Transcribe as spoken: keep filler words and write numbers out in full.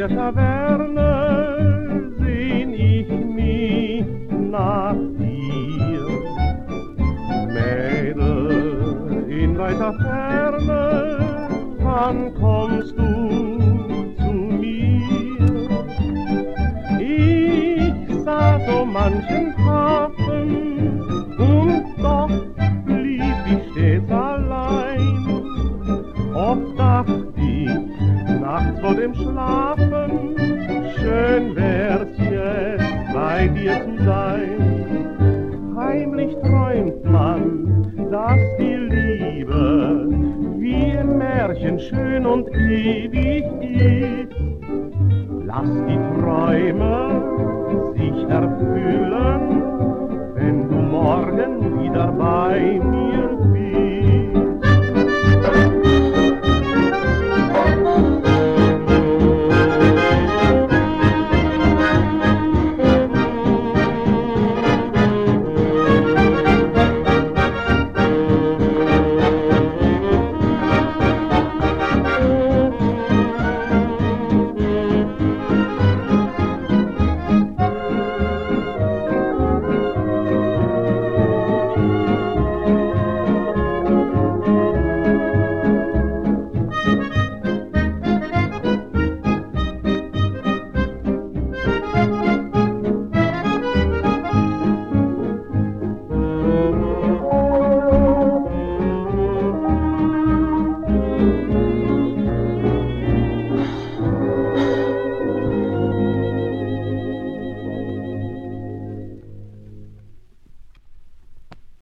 der Taverne sehn ich mich nach dir. Mädel in weiter Ferne, wann kommst du zu mir? Ich sah so manchen Hafen und doch blieb ich stets allein. Oft dacht ich nachts vor dem Schlafen, schön wär's jetzt bei dir zu sein. Heimlich träumt man, dass die Liebe wie im Märchen schön und ewig ist. Lass die Träume sich erfüllen, wenn du morgen wieder bei mir bist.